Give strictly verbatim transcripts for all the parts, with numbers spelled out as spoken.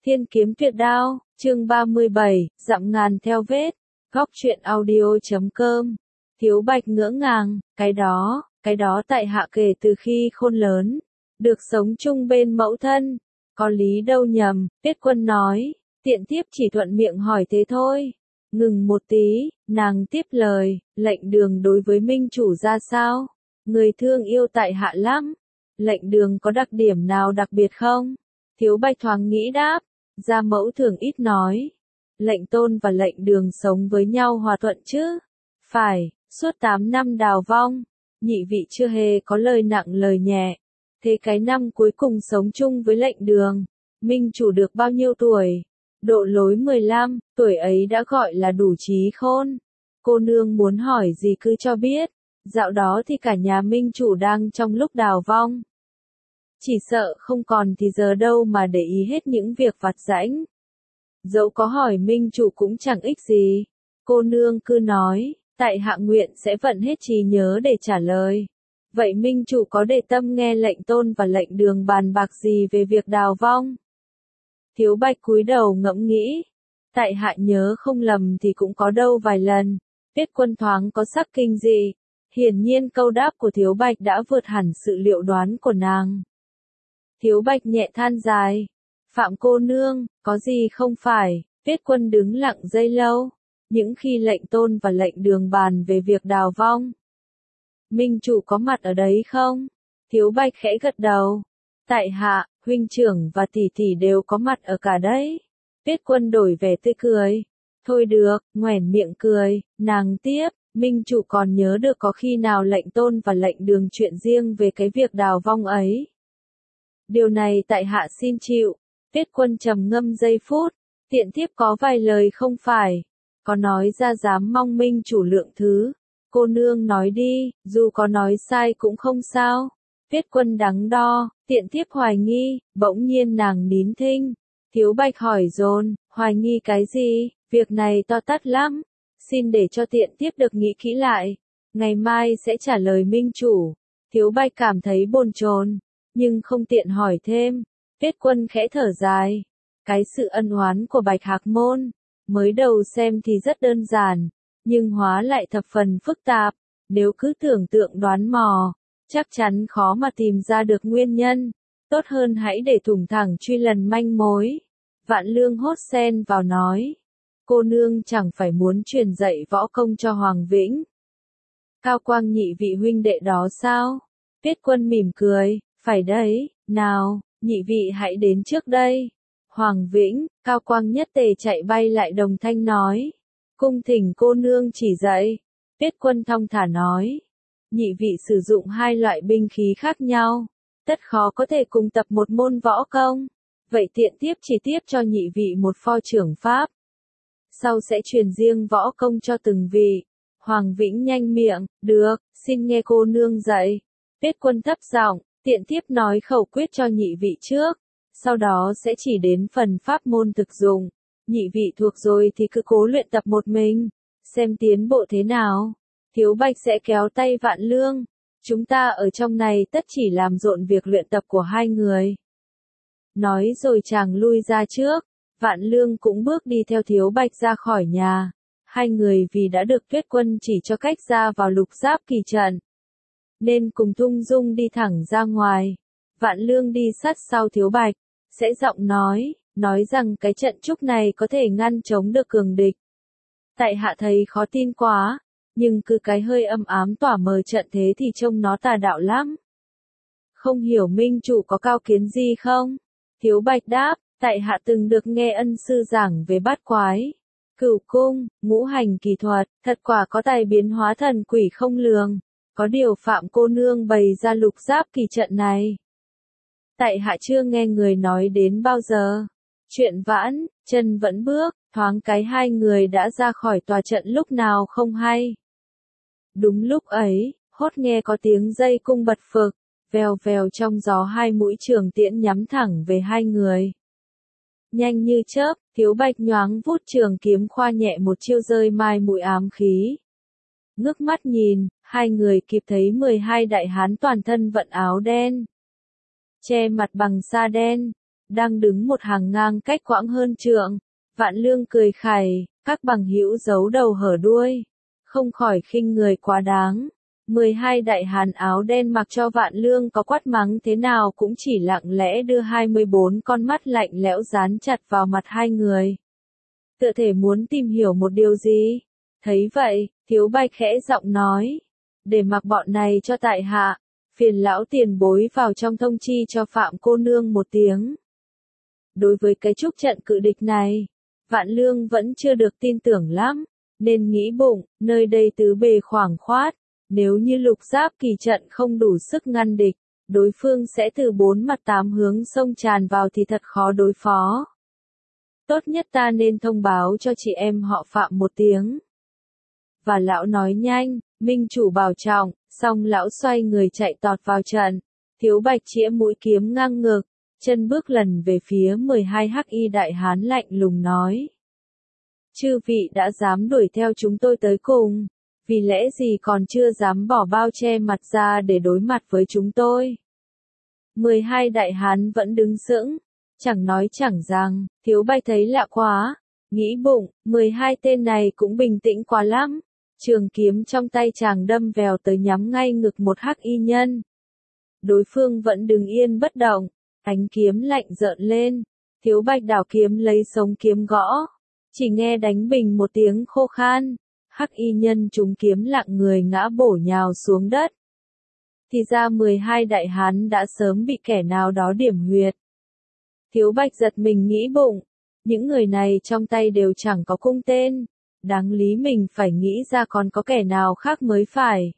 Thiên kiếm tuyệt đao, chương ba mươi bảy, dặm ngàn theo vết, góc truyện audio chấm com. Thiếu Bạch ngỡ ngàng, cái đó, cái đó tại hạ kể từ khi khôn lớn, được sống chung bên mẫu thân, có lý đâu nhầm, Tuyết Quân nói, tiện tiếp chỉ thuận miệng hỏi thế thôi. Ngừng một tí, nàng tiếp lời, lệnh đường đối với minh chủ ra sao? Người thương yêu tại hạ lắm. Lệnh đường có đặc điểm nào đặc biệt không? Thiếu Bạch thoáng nghĩ đáp, gia mẫu thường ít nói. Lệnh tôn và lệnh đường sống với nhau hòa thuận chứ? Phải, suốt tám năm đào vong, nhị vị chưa hề có lời nặng lời nhẹ. Thế cái năm cuối cùng sống chung với lệnh đường, minh chủ được bao nhiêu tuổi? Độ lối mười lăm, tuổi ấy đã gọi là đủ trí khôn. Cô nương muốn hỏi gì cứ cho biết. Dạo đó thì cả nhà minh chủ đang trong lúc đào vong. Chỉ sợ không còn thì giờ đâu mà để ý hết những việc vặt vãnh. Dẫu có hỏi minh chủ cũng chẳng ích gì. Cô nương cứ nói, tại hạ nguyện sẽ vận hết trí nhớ để trả lời. Vậy minh chủ có để tâm nghe lệnh tôn và lệnh đường bàn bạc gì về việc đào vong? Thiếu Bạch cúi đầu ngẫm nghĩ. Tại hạ nhớ không lầm thì cũng có đâu vài lần. Tuyết Quân thoáng có sắc kinh dị. Hiển nhiên câu đáp của Thiếu Bạch đã vượt hẳn sự liệu đoán của nàng. Thiếu Bạch nhẹ than dài. Phạm cô nương, có gì không phải? Tuyết Quân đứng lặng giây lâu. Những khi lệnh tôn và lệnh đường bàn về việc đào vong. Minh chủ có mặt ở đấy không? Thiếu Bạch khẽ gật đầu. Tại hạ, huynh trưởng và tỷ tỷ đều có mặt ở cả đấy. Tuyết Quân đổi vẻ tươi cười. Thôi được, nhoẻn miệng cười, nàng tiếp. Minh chủ còn nhớ được có khi nào lệnh tôn và lệnh đường chuyện riêng về cái việc đào vong ấy. Điều này tại hạ xin chịu. Tuyết Quân trầm ngâm giây phút. Tiện thiếp có vài lời không phải. Có nói ra dám mong minh chủ lượng thứ. Cô nương nói đi, dù có nói sai cũng không sao. Tuyết Quân đắn đo, tiện thiếp hoài nghi, bỗng nhiên nàng nín thinh. Thiếu Bạch hỏi dồn, hoài nghi cái gì, việc này to tát lắm. Xin để cho tiện tiếp được nghĩ kỹ lại. Ngày mai sẽ trả lời minh chủ. Thiếu Bạch cảm thấy bồn chồn, nhưng không tiện hỏi thêm. Tuyết Quân khẽ thở dài. Cái sự ân oán của Bạch Hạc Môn, mới đầu xem thì rất đơn giản, nhưng hóa lại thập phần phức tạp. Nếu cứ tưởng tượng đoán mò, chắc chắn khó mà tìm ra được nguyên nhân. Tốt hơn hãy để thủng thẳng truy lần manh mối. Vạn Lương hốt sen vào nói. Cô nương chẳng phải muốn truyền dạy võ công cho Hoàng Vĩnh. Cao Quang nhị vị huynh đệ đó sao? Tuyết Quân mỉm cười, phải đấy, nào, nhị vị hãy đến trước đây. Hoàng Vĩnh, Cao Quang nhất tề chạy bay lại đồng thanh nói. Cung thỉnh cô nương chỉ dạy. Tuyết Quân thong thả nói. Nhị vị sử dụng hai loại binh khí khác nhau. Tất khó có thể cùng tập một môn võ công. Vậy tiện tiếp chỉ tiếp cho nhị vị một pho trưởng pháp. Sau sẽ truyền riêng võ công cho từng vị. Hoàng Vĩnh nhanh miệng, được, xin nghe cô nương dạy. Tuyết Quân thấp giọng, tiện tiếp nói khẩu quyết cho nhị vị trước. Sau đó sẽ chỉ đến phần pháp môn thực dụng. Nhị vị thuộc rồi thì cứ cố luyện tập một mình. Xem tiến bộ thế nào. Thiếu Bạch sẽ kéo tay Vạn Lương. Chúng ta ở trong này tất chỉ làm rộn việc luyện tập của hai người. Nói rồi chàng lui ra trước. Vạn Lương cũng bước đi theo Thiếu Bạch ra khỏi nhà. Hai người vì đã được Tuyết Quân chỉ cho cách ra vào lục giáp kỳ trận, nên cùng thung dung đi thẳng ra ngoài. Vạn Lương đi sát sau Thiếu Bạch, sẽ giọng nói, nói rằng cái trận trúc này có thể ngăn chống được cường địch. Tại hạ thấy khó tin quá, nhưng cứ cái hơi âm ám tỏa mờ trận thế thì trông nó tà đạo lắm. Không hiểu minh chủ có cao kiến gì không? Thiếu Bạch đáp. Tại hạ từng được nghe ân sư giảng về bát quái, cửu cung, ngũ hành kỳ thuật, thật quả có tài biến hóa thần quỷ không lường. Có điều Phạm cô nương bày ra lục giáp kỳ trận này. Tại hạ chưa nghe người nói đến bao giờ. Chuyện vãn, chân vẫn bước, thoáng cái hai người đã ra khỏi tòa trận lúc nào không hay. Đúng lúc ấy, hốt nghe có tiếng dây cung bật phực, vèo vèo trong gió hai mũi trường tiễn nhắm thẳng về hai người. Nhanh như chớp, Thiếu Bạch nhoáng vút trường kiếm khoa nhẹ một chiêu rơi mai mũi ám khí. Ngước mắt nhìn, hai người kịp thấy mười hai đại hán toàn thân vận áo đen, che mặt bằng sa đen, đang đứng một hàng ngang cách quãng hơn trượng. Vạn Lương cười khẩy, các bằng hữu giấu đầu hở đuôi, không khỏi khinh người quá đáng. mười hai đại hán áo đen mặc cho Vạn Lương có quát mắng thế nào cũng chỉ lặng lẽ đưa hai mươi bốn con mắt lạnh lẽo dán chặt vào mặt hai người. Tựa thể muốn tìm hiểu một điều gì. Thấy vậy, Thiếu Bạch khẽ giọng nói, để mặc bọn này cho tại hạ, phiền lão tiền bối vào trong thông chi cho Phạm cô nương một tiếng. Đối với cái trúc trận cự địch này, Vạn Lương vẫn chưa được tin tưởng lắm, nên nghĩ bụng, nơi đây tứ bề khoảng khoát, nếu như lục giáp kỳ trận không đủ sức ngăn địch, đối phương sẽ từ bốn mặt tám hướng xông tràn vào thì thật khó đối phó. Tốt nhất ta nên thông báo cho chị em họ Phạm một tiếng. Và lão nói nhanh, minh chủ bảo trọng, xong lão xoay người chạy tọt vào trận. Thiếu Bạch chĩa mũi kiếm ngang ngực, chân bước lần về phía mười hai hắc y đại hán lạnh lùng nói. Chư vị đã dám đuổi theo chúng tôi tới cùng, vì lẽ gì còn chưa dám bỏ bao che mặt ra để đối mặt với chúng tôi. mười hai đại hán vẫn đứng sững, chẳng nói chẳng rằng, Thiếu Bạch thấy lạ quá, nghĩ bụng, mười hai tên này cũng bình tĩnh quá lắm. Trường kiếm trong tay chàng đâm vèo tới nhắm ngay ngực một hắc y nhân. Đối phương vẫn đứng yên bất động, ánh kiếm lạnh rợn lên, Thiếu Bạch đảo kiếm lấy sống kiếm gõ, chỉ nghe đánh bình một tiếng khô khan, hắc y nhân trúng kiếm lặng người ngã bổ nhào xuống đất. Thì ra mười hai đại hán đã sớm bị kẻ nào đó điểm huyệt. Thiếu Bạch giật mình nghĩ bụng, những người này trong tay đều chẳng có cung tên, đáng lý mình phải nghĩ ra còn có kẻ nào khác mới phải.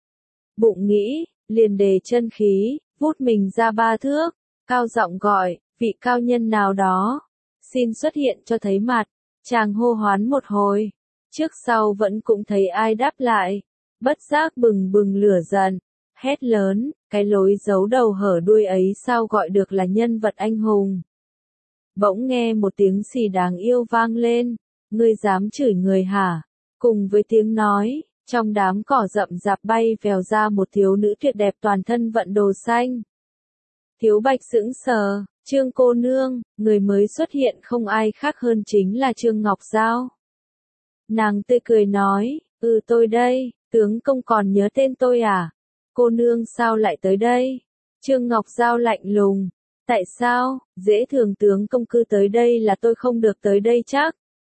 Bụng nghĩ, liền đề chân khí, vút mình ra ba thước, cao giọng gọi, vị cao nhân nào đó, xin xuất hiện cho thấy mặt. Chàng hô hoán một hồi, trước sau vẫn cũng thấy ai đáp lại, bất giác bừng bừng lửa giận, hét lớn, cái lối giấu đầu hở đuôi ấy sao gọi được là nhân vật anh hùng. Bỗng nghe một tiếng xì đáng yêu vang lên, ngươi dám chửi người hả? Cùng với tiếng nói, trong đám cỏ rậm rạp bay vèo ra một thiếu nữ tuyệt đẹp toàn thân vận đồ xanh. Thiếu Bạch sững sờ, Trương cô nương, người mới xuất hiện không ai khác hơn chính là Trương Ngọc Giao. Nàng tươi cười nói, ừ tôi đây, tướng công còn nhớ tên tôi à? Cô nương sao lại tới đây? Trương Ngọc Giao lạnh lùng, tại sao, dễ thường tướng công cư tới đây là tôi không được tới đây chắc?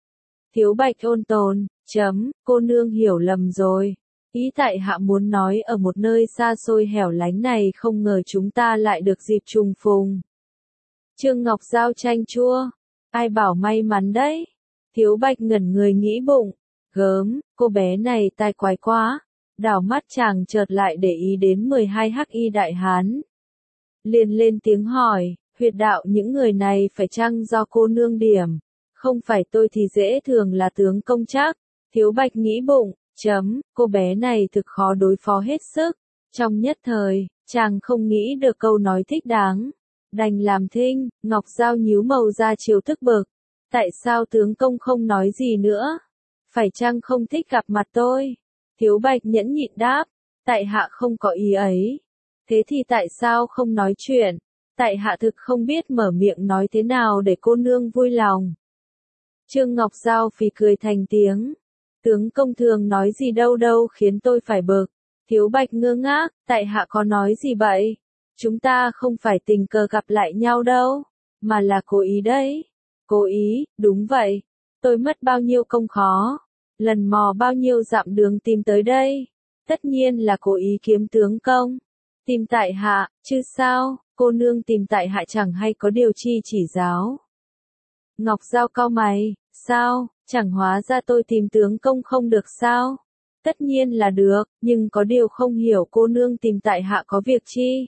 Thiếu Bạch ôn tồn, chấm, cô nương hiểu lầm rồi. Ý tại hạ muốn nói ở một nơi xa xôi hẻo lánh này không ngờ chúng ta lại được dịp trùng phùng. Trương Ngọc Giao chanh chua, ai bảo may mắn đấy. Thiếu Bạch ngẩn người nghĩ bụng, gớm, cô bé này tai quái quá. Đảo mắt chàng chợt lại để ý đến mười hai hắc y đại hán. Liền lên tiếng hỏi, huyệt đạo những người này phải chăng do cô nương điểm? Không phải tôi thì dễ thường là tướng công chắc. Thiếu Bạch nghĩ bụng, chấm, cô bé này thực khó đối phó hết sức. Trong nhất thời, chàng không nghĩ được câu nói thích đáng. Đành làm thinh, Ngọc Giao nhíu màu ra chiều thức bực. Tại sao tướng công không nói gì nữa? Phải chăng không thích gặp mặt tôi? Thiếu Bạch nhẫn nhịn đáp, tại hạ không có ý ấy. Thế thì tại sao không nói chuyện? Tại hạ thực không biết mở miệng nói thế nào để cô nương vui lòng. Trương Ngọc Giao phì cười thành tiếng. Tướng công thường nói gì đâu đâu khiến tôi phải bực. Thiếu Bạch ngơ ngác, tại hạ có nói gì vậy? Chúng ta không phải tình cờ gặp lại nhau đâu, mà là cố ý đấy. Cố ý, đúng vậy. Tôi mất bao nhiêu công khó, lần mò bao nhiêu dặm đường tìm tới đây. Tất nhiên là cố ý kiếm tướng công. Tìm tại hạ, chứ sao, cô nương tìm tại hạ chẳng hay có điều chi chỉ giáo. Ngọc Giao cau mày, sao, chẳng hóa ra tôi tìm tướng công không được sao? Tất nhiên là được, nhưng có điều không hiểu cô nương tìm tại hạ có việc chi?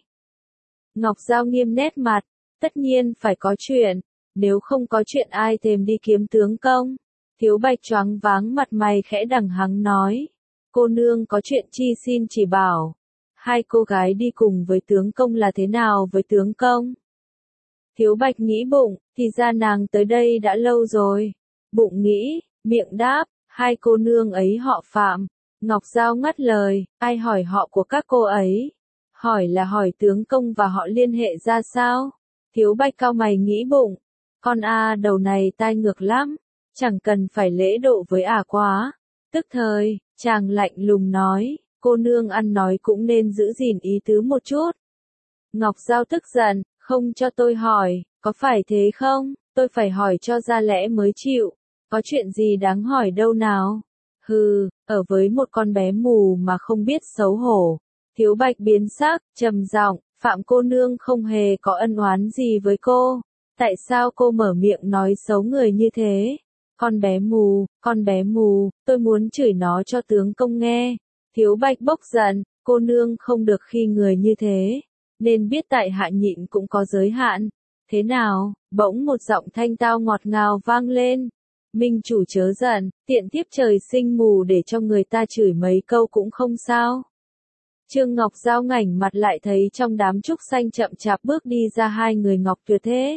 Ngọc Giao nghiêm nét mặt, tất nhiên phải có chuyện, nếu không có chuyện ai thèm đi kiếm tướng công. Thiếu Bạch choáng váng mặt mày khẽ đằng hắng nói, cô nương có chuyện chi xin chỉ bảo. Hai cô gái đi cùng với tướng công là thế nào với tướng công? Thiếu Bạch nghĩ bụng, thì ra nàng tới đây đã lâu rồi. Bụng nghĩ, miệng đáp, hai cô nương ấy họ Phạm. Ngọc Giao ngắt lời, ai hỏi họ của các cô ấy? Hỏi là hỏi tướng công và họ liên hệ ra sao? Thiếu Bạch cau mày nghĩ bụng, con A đầu này tai ngược lắm, chẳng cần phải lễ độ với ả quá. Tức thời, chàng lạnh lùng nói, cô nương ăn nói cũng nên giữ gìn ý tứ một chút. Ngọc Giao tức giận, không cho tôi hỏi, có phải thế không, tôi phải hỏi cho ra lẽ mới chịu, có chuyện gì đáng hỏi đâu nào. Hừ, ở với một con bé mù mà không biết xấu hổ. Thiếu Bạch biến sắc, trầm giọng, Phạm cô nương không hề có ân oán gì với cô, tại sao cô mở miệng nói xấu người như thế? Con bé mù, con bé mù, tôi muốn chửi nó cho tướng công nghe. Thiếu Bạch bốc giận, cô nương không được khi người như thế, nên biết tại hạ nhịn cũng có giới hạn. Thế nào? Bỗng một giọng thanh tao ngọt ngào vang lên. Minh chủ chớ giận, tiện thiếp trời sinh mù để cho người ta chửi mấy câu cũng không sao. Trương Ngọc Giao ngảnh mặt lại thấy trong đám trúc xanh chậm chạp bước đi ra hai người ngọc tuyệt thế.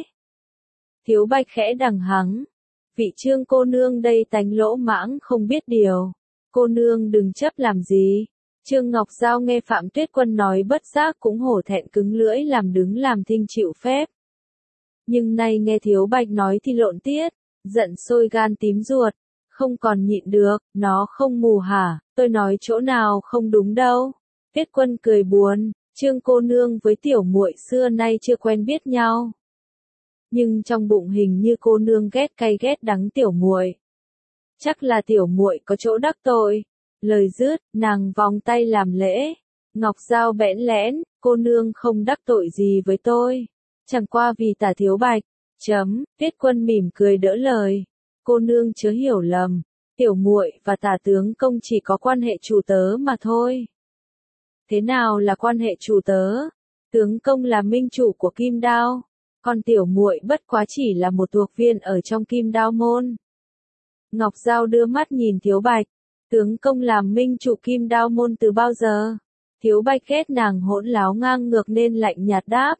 Thiếu Bạch khẽ đằng hắng. Vị Trương cô nương đây tánh lỗ mãng không biết điều. Cô nương đừng chấp làm gì. Trương Ngọc Giao nghe Phạm Tuyết Quân nói bất giác cũng hổ thẹn cứng lưỡi làm đứng làm thinh chịu phép. Nhưng nay nghe Thiếu Bạch nói thì lộn tiết, giận sôi gan tím ruột, không còn nhịn được, nó không mù hả, tôi nói chỗ nào không đúng đâu. Tuyết Quân cười buồn, Trương cô nương với tiểu muội xưa nay chưa quen biết nhau. Nhưng trong bụng hình như cô nương ghét cay ghét đắng tiểu muội. Chắc là tiểu muội có chỗ đắc tội. Lời dứt, nàng vòng tay làm lễ. Ngọc Giao bẽn lẽn, cô nương không đắc tội gì với tôi. Chẳng qua vì Tả Thiếu Bạch. Chấm, Tuyết Quân mỉm cười đỡ lời. Cô nương chớ hiểu lầm, tiểu muội và Tả tướng công chỉ có quan hệ chủ tớ mà thôi. Thế nào là quan hệ chủ tớ? Tướng công là minh chủ của Kim Đao, còn tiểu muội bất quá chỉ là một thuộc viên ở trong Kim Đao môn. Ngọc Giao đưa mắt nhìn Thiếu Bạch, tướng công làm minh chủ Kim Đao môn từ bao giờ? Thiếu Bạch ghét nàng hỗn láo ngang ngược nên lạnh nhạt đáp.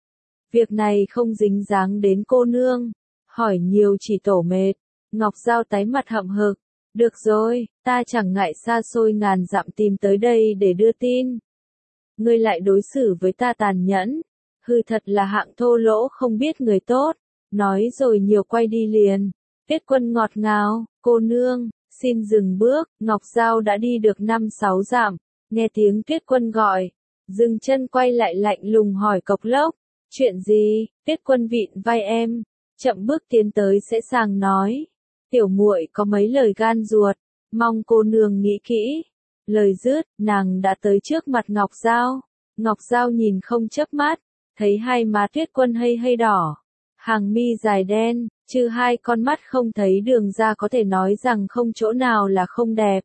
Việc này không dính dáng đến cô nương, hỏi nhiều chỉ tổ mệt. Ngọc Giao tái mặt hậm hực. Được rồi, ta chẳng ngại xa xôi ngàn dặm tìm tới đây để đưa tin. Ngươi lại đối xử với ta tàn nhẫn. Hừ, thật là hạng thô lỗ không biết người tốt. Nói rồi nhiều quay đi liền. Tuyết Quân ngọt ngào, cô nương, xin dừng bước. Ngọc Giao đã đi được năm sáu dặm, nghe tiếng Tuyết Quân gọi, dừng chân quay lại lạnh lùng hỏi cộc lốc. Chuyện gì? Tuyết Quân vịn vai em, chậm bước tiến tới sẽ sàng nói. Tiểu muội có mấy lời gan ruột, mong cô nương nghĩ kỹ. Lời dứt, nàng đã tới trước mặt Ngọc Giao. Ngọc Giao nhìn không chớp mắt, thấy hai má Tuyết Quân hơi hơi đỏ, hàng mi dài đen, trừ hai con mắt không thấy đường ra có thể nói rằng không chỗ nào là không đẹp.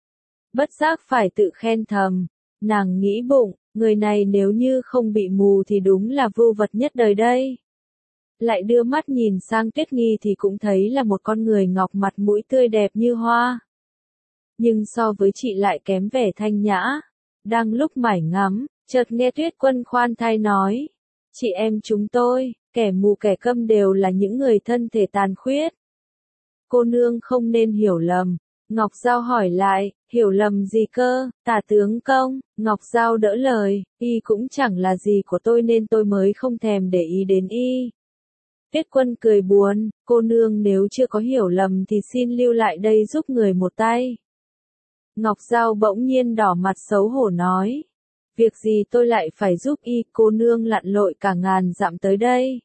Bất giác phải tự khen thầm, nàng nghĩ bụng, người này nếu như không bị mù thì đúng là vưu vật nhất đời đây. Lại đưa mắt nhìn sang Tuyết Nghi thì cũng thấy là một con người ngọc mặt mũi tươi đẹp như hoa. Nhưng so với chị lại kém vẻ thanh nhã. Đang lúc mải ngắm, chợt nghe Tuyết Quân khoan thai nói. Chị em chúng tôi, kẻ mù kẻ câm đều là những người thân thể tàn khuyết. Cô nương không nên hiểu lầm. Ngọc Giao hỏi lại, hiểu lầm gì cơ, Tả tướng công? Ngọc Giao đỡ lời, y cũng chẳng là gì của tôi nên tôi mới không thèm để ý đến y. Tuyết Quân cười buồn, cô nương nếu chưa có hiểu lầm thì xin lưu lại đây giúp người một tay. Ngọc Giao bỗng nhiên đỏ mặt xấu hổ nói. Việc gì tôi lại phải giúp y, cô nương lặn lội cả ngàn dặm tới đây.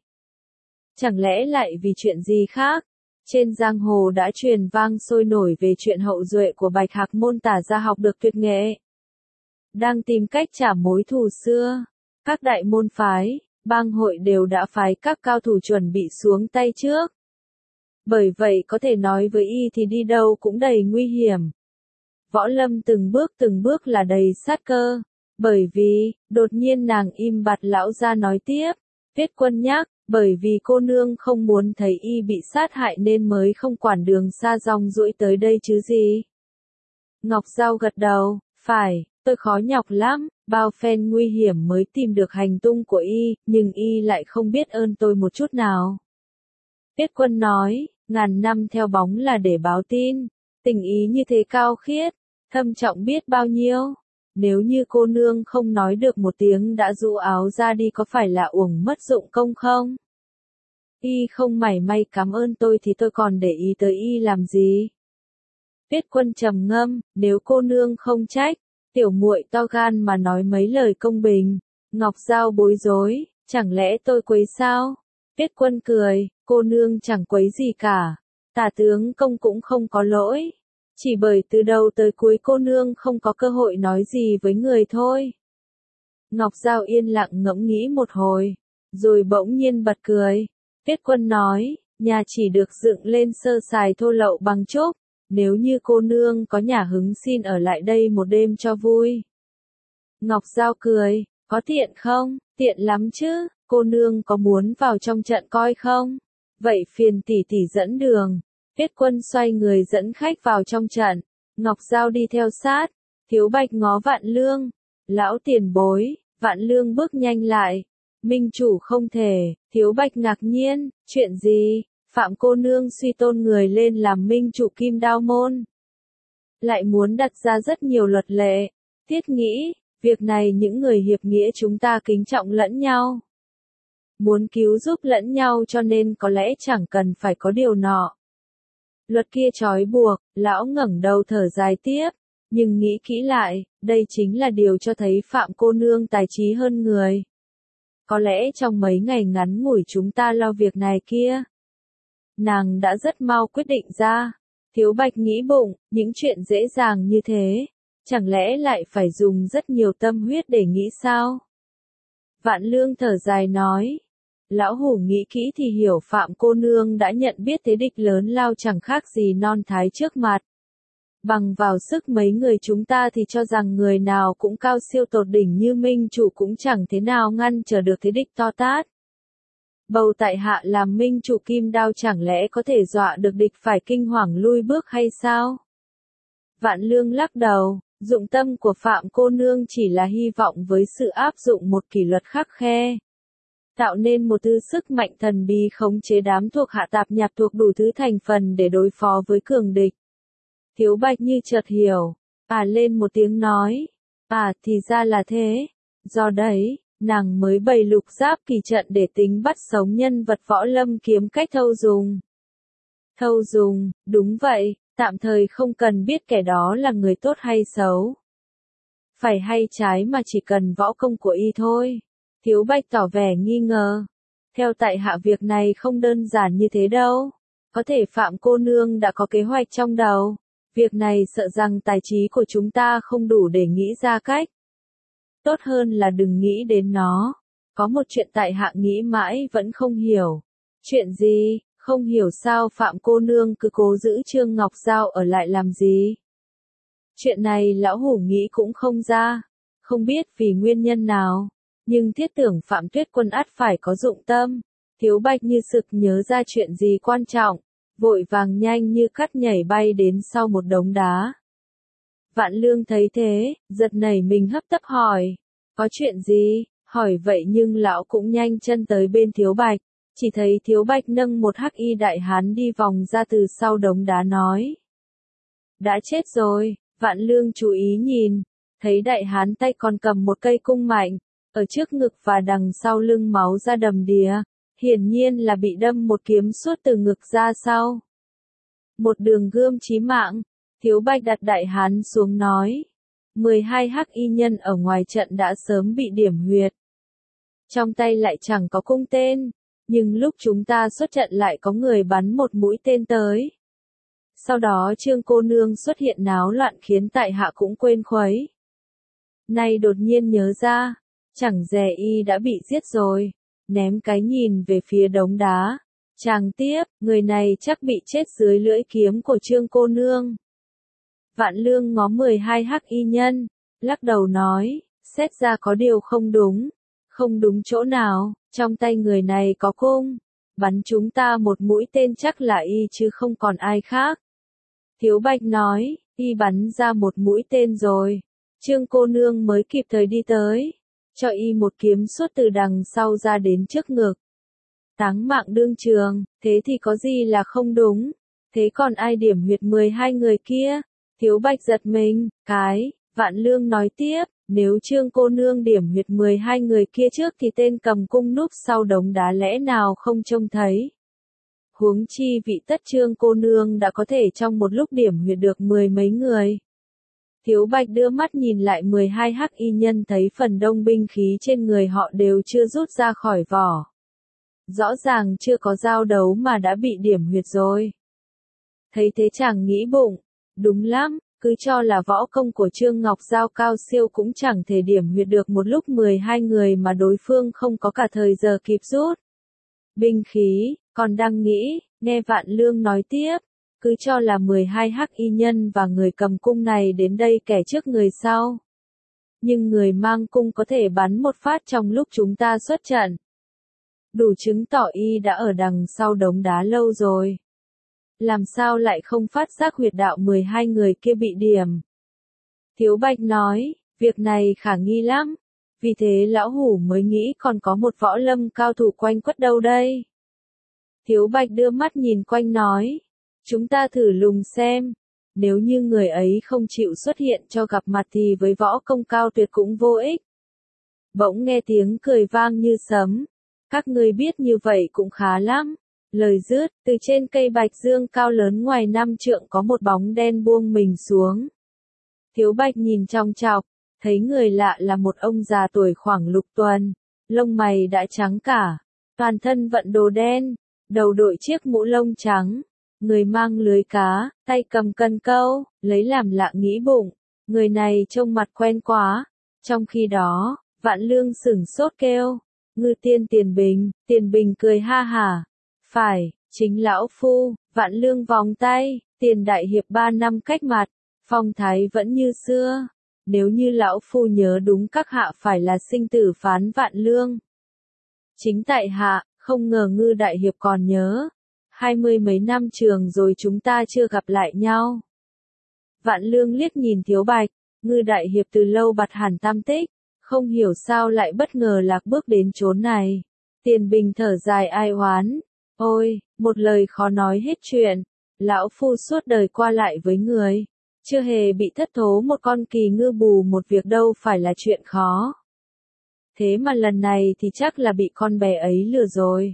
Chẳng lẽ lại vì chuyện gì khác? Trên giang hồ đã truyền vang sôi nổi về chuyện hậu duệ của Bạch Hạc môn Tả gia học được tuyệt nghệ. Đang tìm cách trả mối thù xưa. Các đại môn phái, bang hội đều đã phái các cao thủ chuẩn bị xuống tay trước. Bởi vậy có thể nói với y thì đi đâu cũng đầy nguy hiểm. Võ Lâm từng bước từng bước là đầy sát cơ. Bởi vì, đột nhiên nàng im bặt lão ra nói tiếp. Tuyết Quân nhắc, bởi vì cô nương không muốn thấy y bị sát hại nên mới không quản đường xa dòng dũi tới đây chứ gì. Ngọc Giao gật đầu, phải, tôi khó nhọc lắm, bao phen nguy hiểm mới tìm được hành tung của y, nhưng y lại không biết ơn tôi một chút nào. Tuyết Quân nói, ngàn năm theo bóng là để báo tin, tình ý như thế cao khiết, thâm trọng biết bao nhiêu. nếu như cô nương không nói được một tiếng đã rũ áo ra đi có phải là uổng mất dụng công không? Y không mảy may cảm ơn tôi thì tôi còn để ý tới y làm gì? Tuyết Quân trầm ngâm, nếu cô nương không trách, tiểu muội to gan mà nói mấy lời công bình. Ngọc Giao bối rối, chẳng lẽ tôi quấy sao? Tuyết Quân cười, cô nương chẳng quấy gì cả. Tả tướng công cũng không có lỗi. Chỉ bởi từ đầu tới cuối cô nương không có cơ hội nói gì với người thôi. Ngọc Giao yên lặng ngẫm nghĩ một hồi, rồi bỗng nhiên bật cười. Tuyết Quân nói, nhà chỉ được dựng lên sơ sài thô lậu bằng chốt, nếu như cô nương có nhà hứng xin ở lại đây một đêm cho vui. Ngọc Giao cười, có tiện không? Tiện lắm chứ, cô nương có muốn vào trong trận coi không? Vậy phiền tỷ tỷ dẫn đường. Tuyết Quân xoay người dẫn khách vào trong trận, Ngọc Giao đi theo sát. Thiếu Bạch ngó Vạn Lương, lão tiền bối. Vạn Lương bước nhanh lại, minh chủ không thể. Thiếu Bạch ngạc nhiên, chuyện gì? Phạm cô nương suy tôn người lên làm minh chủ Kim Đao môn, lại muốn đặt ra rất nhiều luật lệ. Tiết nghĩ, việc này những người hiệp nghĩa chúng ta kính trọng lẫn nhau, muốn cứu giúp lẫn nhau cho nên có lẽ chẳng cần phải có điều nọ. Luật kia trói buộc, lão ngẩng đầu thở dài tiếp, nhưng nghĩ kỹ lại, đây chính là điều cho thấy Phạm cô nương tài trí hơn người. Có lẽ trong mấy ngày ngắn ngủi chúng ta lo việc này kia, nàng đã rất mau quyết định ra. Thiếu Bạch nghĩ bụng, những chuyện dễ dàng như thế, chẳng lẽ lại phải dùng rất nhiều tâm huyết để nghĩ sao? Vạn Lương thở dài nói, lão hủ nghĩ kỹ thì hiểu Phạm cô nương đã nhận biết thế địch lớn lao chẳng khác gì non thái trước mặt. Bằng vào sức mấy người chúng ta thì cho rằng người nào cũng cao siêu tột đỉnh như minh chủ cũng chẳng thế nào ngăn trở được thế địch to tát. Bầu tại hạ làm minh chủ Kim Đao chẳng lẽ có thể dọa được địch phải kinh hoàng lui bước hay sao? Vạn Lương lắc đầu, dụng tâm của Phạm cô nương chỉ là hy vọng với sự áp dụng một kỷ luật khắc khe, tạo nên một thứ sức mạnh thần bí khống chế đám thuộc hạ tạp nhạp thuộc đủ thứ thành phần để đối phó với cường địch. Thiếu Bạch như chợt hiểu, à lên một tiếng nói, à thì ra là thế, do đấy, nàng mới bày lục giáp kỳ trận để tính bắt sống nhân vật võ lâm kiếm cách thâu dùng. Thâu dùng, đúng vậy, tạm thời không cần biết kẻ đó là người tốt hay xấu, phải hay trái mà chỉ cần võ công của y thôi. Thiếu Bạch tỏ vẻ nghi ngờ, theo tại hạ việc này không đơn giản như thế đâu, có thể Phạm cô nương đã có kế hoạch trong đầu. Việc này sợ rằng tài trí của chúng ta không đủ để nghĩ ra cách. Tốt hơn là đừng nghĩ đến nó. Có một chuyện tại hạ nghĩ mãi vẫn không hiểu. Chuyện gì? Không hiểu sao Phạm cô nương cứ cố giữ Trương Ngọc Giao ở lại làm gì? Chuyện này lão hủ nghĩ cũng không ra. Không biết vì nguyên nhân nào. Nhưng thiết tưởng Phạm Tuyết Quân ắt phải có dụng tâm. Thiếu Bạch như sực nhớ ra chuyện gì quan trọng, vội vàng nhanh như cắt nhảy bay đến sau một đống đá. Vạn Lương thấy thế, giật nảy mình hấp tấp hỏi, có chuyện gì? Hỏi vậy nhưng lão cũng nhanh chân tới bên Thiếu Bạch, chỉ thấy Thiếu Bạch nâng một hắc y đại hán đi vòng ra từ sau đống đá nói. Đã chết rồi. Vạn Lương chú ý nhìn, thấy đại hán tay còn cầm một cây cung mạnh, ở trước ngực và đằng sau lưng máu ra đầm đìa. Hiển nhiên là bị đâm một kiếm suốt từ ngực ra sau. Một đường gươm chí mạng. Thiếu Bạch đặt đại hán xuống nói. mười hai hắc y nhân ở ngoài trận đã sớm bị điểm huyệt. Trong tay lại chẳng có cung tên. Nhưng lúc chúng ta xuất trận lại có người bắn một mũi tên tới. Sau đó Trương cô nương xuất hiện náo loạn khiến tại hạ cũng quên khuấy. Nay đột nhiên nhớ ra. Chẳng dè y đã bị giết rồi. Ném cái nhìn về phía đống đá. Chàng tiếp, người này chắc bị chết dưới lưỡi kiếm của Trương cô nương. Vạn Lương ngó mười hai hắc y nhân, lắc đầu nói, xét ra có điều không đúng. Không đúng chỗ nào, trong tay người này có cung. Bắn chúng ta một mũi tên chắc là y chứ không còn ai khác. Thiếu Bạch nói, y bắn ra một mũi tên rồi. Trương cô nương mới kịp thời đi tới. Cho y một kiếm suốt từ đằng sau ra đến trước ngực. Táng mạng đương trường, thế thì có gì là không đúng? Thế còn ai điểm huyệt mười hai người kia? Thiếu Bạch giật mình, cái, Vạn Lương nói tiếp, nếu Trương cô nương điểm huyệt mười hai người kia trước thì tên cầm cung núp sau đống đá lẽ nào không trông thấy. Huống chi vị tất Trương cô nương đã có thể trong một lúc điểm huyệt được mười mấy người. Thiếu Bạch đưa mắt nhìn lại mười hai hắc y nhân thấy phần đông binh khí trên người họ đều chưa rút ra khỏi vỏ. Rõ ràng chưa có giao đấu mà đã bị điểm huyệt rồi. Thấy thế chàng nghĩ bụng, đúng lắm, cứ cho là võ công của Trương Ngọc Giao cao siêu cũng chẳng thể điểm huyệt được một lúc mười hai người mà đối phương không có cả thời giờ kịp rút. Binh khí, còn đang nghĩ, nghe Vạn Lương nói tiếp, cứ cho là mười hai hắc y nhân và người cầm cung này đến đây kẻ trước người sau. Nhưng người mang cung có thể bắn một phát trong lúc chúng ta xuất trận. Đủ chứng tỏ y đã ở đằng sau đống đá lâu rồi. Làm sao lại không phát giác huyệt đạo mười hai người kia bị điểm? Thiếu Bạch nói, việc này khả nghi lắm. Vì thế lão hủ mới nghĩ còn có một võ lâm cao thủ quanh quất đâu đây. Thiếu Bạch đưa mắt nhìn quanh nói, chúng ta thử lùng xem. Nếu như người ấy không chịu xuất hiện cho gặp mặt thì với võ công cao tuyệt cũng vô ích. Bỗng nghe tiếng cười vang như sấm. Các ngươi biết như vậy cũng khá lắm. Lời dứt, từ trên cây bạch dương cao lớn ngoài năm trượng có một bóng đen buông mình xuống. Thiếu Bạch nhìn trong chọc, thấy người lạ là một ông già tuổi khoảng lục tuần, lông mày đã trắng cả, toàn thân vận đồ đen, đầu đội chiếc mũ lông trắng, người mang lưới cá, tay cầm cần câu, lấy làm lạ nghĩ bụng, người này trông mặt quen quá. Trong khi đó, Vạn Lương sửng sốt kêu, Ngư tiên Tiền Bình. Tiền Bình cười ha hả, phải, chính lão phu. Vạn Lương vòng tay, Tiền đại hiệp ba năm cách mặt, phong thái vẫn như xưa. Nếu như lão phu nhớ đúng các hạ phải là sinh tử phán Vạn Lương. Chính tại hạ, không ngờ Ngư đại hiệp còn nhớ. Hai mươi mấy năm trường rồi chúng ta chưa gặp lại nhau. Vạn Lương liếc nhìn Thiếu Bạch, Ngư đại hiệp từ lâu bặt hẳn tam tích, không hiểu sao lại bất ngờ lạc bước đến chốn này. Tiền Bình thở dài ai oán, ôi, một lời khó nói hết chuyện, lão phu suốt đời qua lại với người, chưa hề bị thất thố một con kỳ ngư bù một việc đâu phải là chuyện khó. Thế mà lần này thì chắc là bị con bé ấy lừa rồi.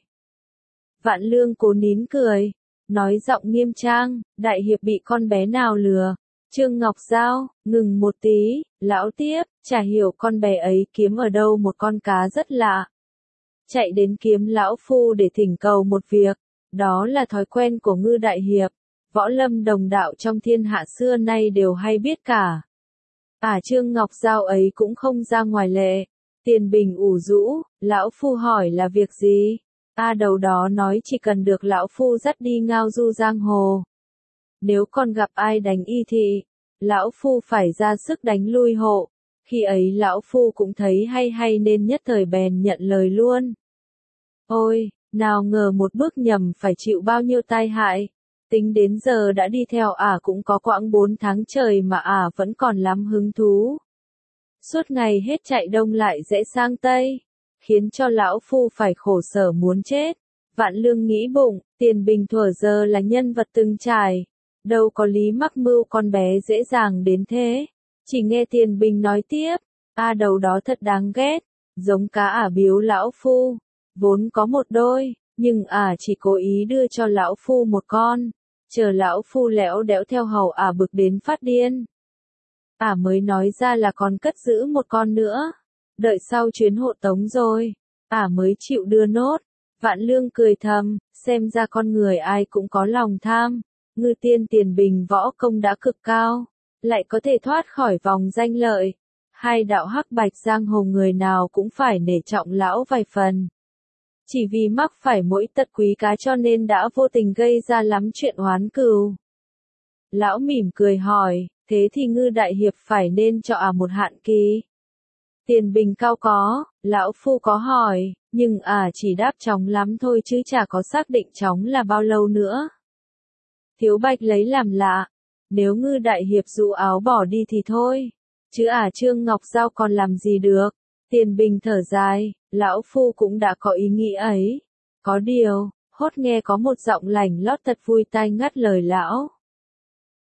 Vạn Lương cố nín cười, nói giọng nghiêm trang, đại hiệp bị con bé nào lừa? Trương Ngọc Giao, ngừng một tí, lão tiếp, chả hiểu con bé ấy kiếm ở đâu một con cá rất lạ. Chạy đến kiếm lão phu để thỉnh cầu một việc, đó là thói quen của Ngư đại hiệp, võ lâm đồng đạo trong thiên hạ xưa nay đều hay biết cả. À Trương Ngọc Giao ấy cũng không ra ngoài lệ. Tiền Bình ủ rũ, lão phu hỏi là việc gì? A đầu đó nói chỉ cần được lão phu dắt đi ngao du giang hồ. Nếu còn gặp ai đánh y thì, lão phu phải ra sức đánh lui hộ. Khi ấy lão phu cũng thấy hay hay nên nhất thời bèn nhận lời luôn. Ôi, nào ngờ một bước nhầm phải chịu bao nhiêu tai hại. Tính đến giờ đã đi theo ả cũng có quãng bốn tháng trời mà ả vẫn còn lắm hứng thú. Suốt ngày hết chạy đông lại rẽ sang tây, khiến cho lão phu phải khổ sở muốn chết. Vạn Lương nghĩ bụng, Tiền Bình thuở giờ là nhân vật từng trải, đâu có lý mắc mưu con bé dễ dàng đến thế. Chỉ nghe Tiền Bình nói tiếp, a đầu đó thật đáng ghét, giống cá ả biếu lão phu, vốn có một đôi, nhưng ả chỉ cố ý đưa cho lão phu một con, chờ lão phu lẽo đẽo theo hầu ả bực đến phát điên. Ả mới nói ra là còn cất giữ một con nữa, đợi sau chuyến hộ tống rồi, ả mới chịu đưa nốt. Vạn Lương cười thầm, xem ra con người ai cũng có lòng tham. Ngư tiên Tiền Bình võ công đã cực cao, lại có thể thoát khỏi vòng danh lợi. Hai đạo hắc bạch giang hồ người nào cũng phải nể trọng lão vài phần. Chỉ vì mắc phải mỗi tật quý cá cho nên đã vô tình gây ra lắm chuyện oán cừu. Lão mỉm cười hỏi, thế thì Ngư đại hiệp phải nên cho ả một hạn kỳ. Tiền Bình cao có, lão phu có hỏi, nhưng ả chỉ đáp chóng lắm thôi chứ chả có xác định chóng là bao lâu nữa. Thiếu Bạch lấy làm lạ, nếu Ngư đại hiệp dụ áo bỏ đi thì thôi, chứ ả Trương Ngọc Giao còn làm gì được. Tiền Bình thở dài, lão phu cũng đã có ý nghĩ ấy. Có điều, hốt nghe có một giọng lành lót thật vui tai ngắt lời lão.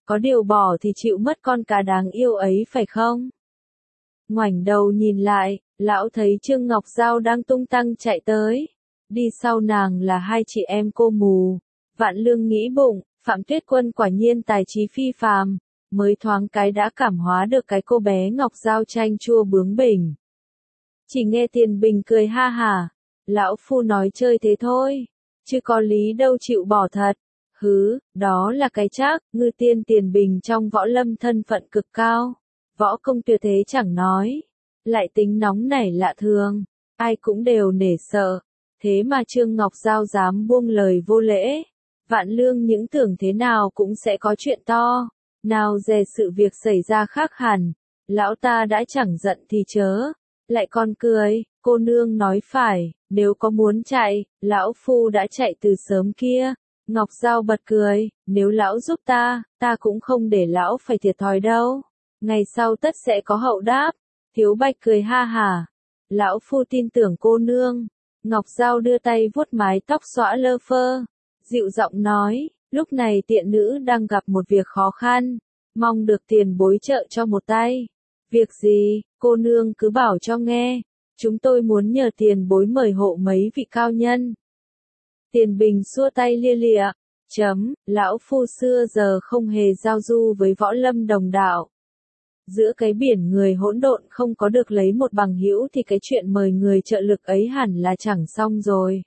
có điều bỏ thì chịu mất con cá đáng yêu ấy phải không? Ngoảnh đầu nhìn lại, lão thấy Trương Ngọc Giao đang tung tăng chạy tới. Đi sau nàng là hai chị em cô mù. Vạn Lương nghĩ bụng, Phạm Tuyết Quân quả nhiên tài trí phi phàm, mới thoáng cái đã cảm hóa được cái cô bé Ngọc Giao chanh chua bướng bỉnh. Chỉ nghe Tiền Bình cười ha hả, lão phu nói chơi thế thôi, chứ có lý đâu chịu bỏ thật. Hứ, đó là cái chắc, ngư tiên Tiền Bình trong võ lâm thân phận cực cao, võ công tuyệt thế chẳng nói, lại tính nóng nảy lạ thường, ai cũng đều nể sợ, thế mà Trương Ngọc Giao dám buông lời vô lễ. Vạn Lương những tưởng thế nào cũng sẽ có chuyện to, nào dè sự việc xảy ra khác hẳn, lão ta đã chẳng giận thì chớ, lại còn cười, cô nương nói phải, nếu có muốn chạy, lão phu đã chạy từ sớm kia. Ngọc Giao bật cười, nếu lão giúp ta, ta cũng không để lão phải thiệt thòi đâu, ngày sau tất sẽ có hậu đáp. Thiếu Bạch cười ha hả, lão phu tin tưởng cô nương. Ngọc Giao đưa tay vuốt mái tóc xõa lơ phơ, dịu giọng nói, lúc này tiện nữ đang gặp một việc khó khăn, mong được tiền bối trợ cho một tay. Việc gì, cô nương cứ bảo cho nghe, chúng tôi muốn nhờ tiền bối mời hộ mấy vị cao nhân. Tiền Bình xua tay lia lịa, chấm, lão phu xưa giờ không hề giao du với võ lâm đồng đạo. Giữa cái biển người hỗn độn không có được lấy một bằng hữu thì cái chuyện mời người trợ lực ấy hẳn là chẳng xong rồi.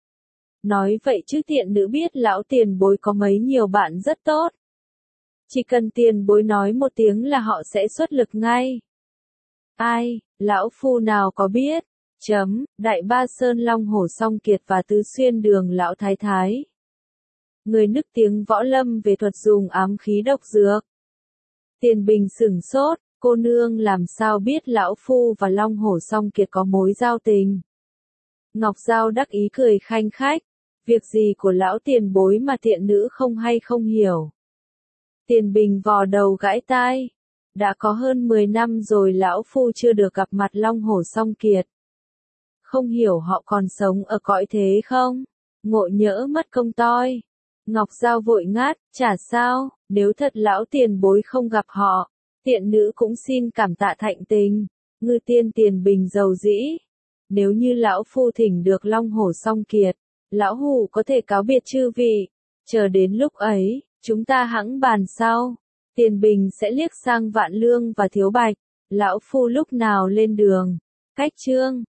Nói vậy chứ tiện nữ biết lão tiền bối có mấy nhiều bạn rất tốt. Chỉ cần tiền bối nói một tiếng là họ sẽ xuất lực ngay. Ai, lão phu nào có biết, chấm, Đại Ba Sơn Long Hổ Song Kiệt và Tứ Xuyên Đường Lão Thái Thái. Người nức tiếng võ lâm về thuật dùng ám khí độc dược. Tiền Bình sửng sốt, cô nương làm sao biết lão phu và Long Hổ Song Kiệt có mối giao tình. Ngọc Giao đắc ý cười khanh khách, việc gì của lão tiền bối mà tiện nữ không hay không hiểu. Tiền Bình vò đầu gãi tai, đã có hơn mười năm rồi lão phu chưa được gặp mặt Long Hổ Song Kiệt. Không hiểu họ còn sống ở cõi thế không? Ngộ nhỡ mất công toi. Ngọc Giao vội ngát, chả sao, nếu thật lão tiền bối không gặp họ, tiện nữ cũng xin cảm tạ thạnh tình. Ngư tiên Tiền Bình giàu dĩ. Nếu như lão phu thỉnh được Long Hổ Song Kiệt, lão hủ có thể cáo biệt chư vị. Chờ đến lúc ấy, chúng ta hẵng bàn sau. Tiền Bình sẽ liếc sang Vạn Lương và Thiếu Bạch. Lão phu lúc nào lên đường. Cách chương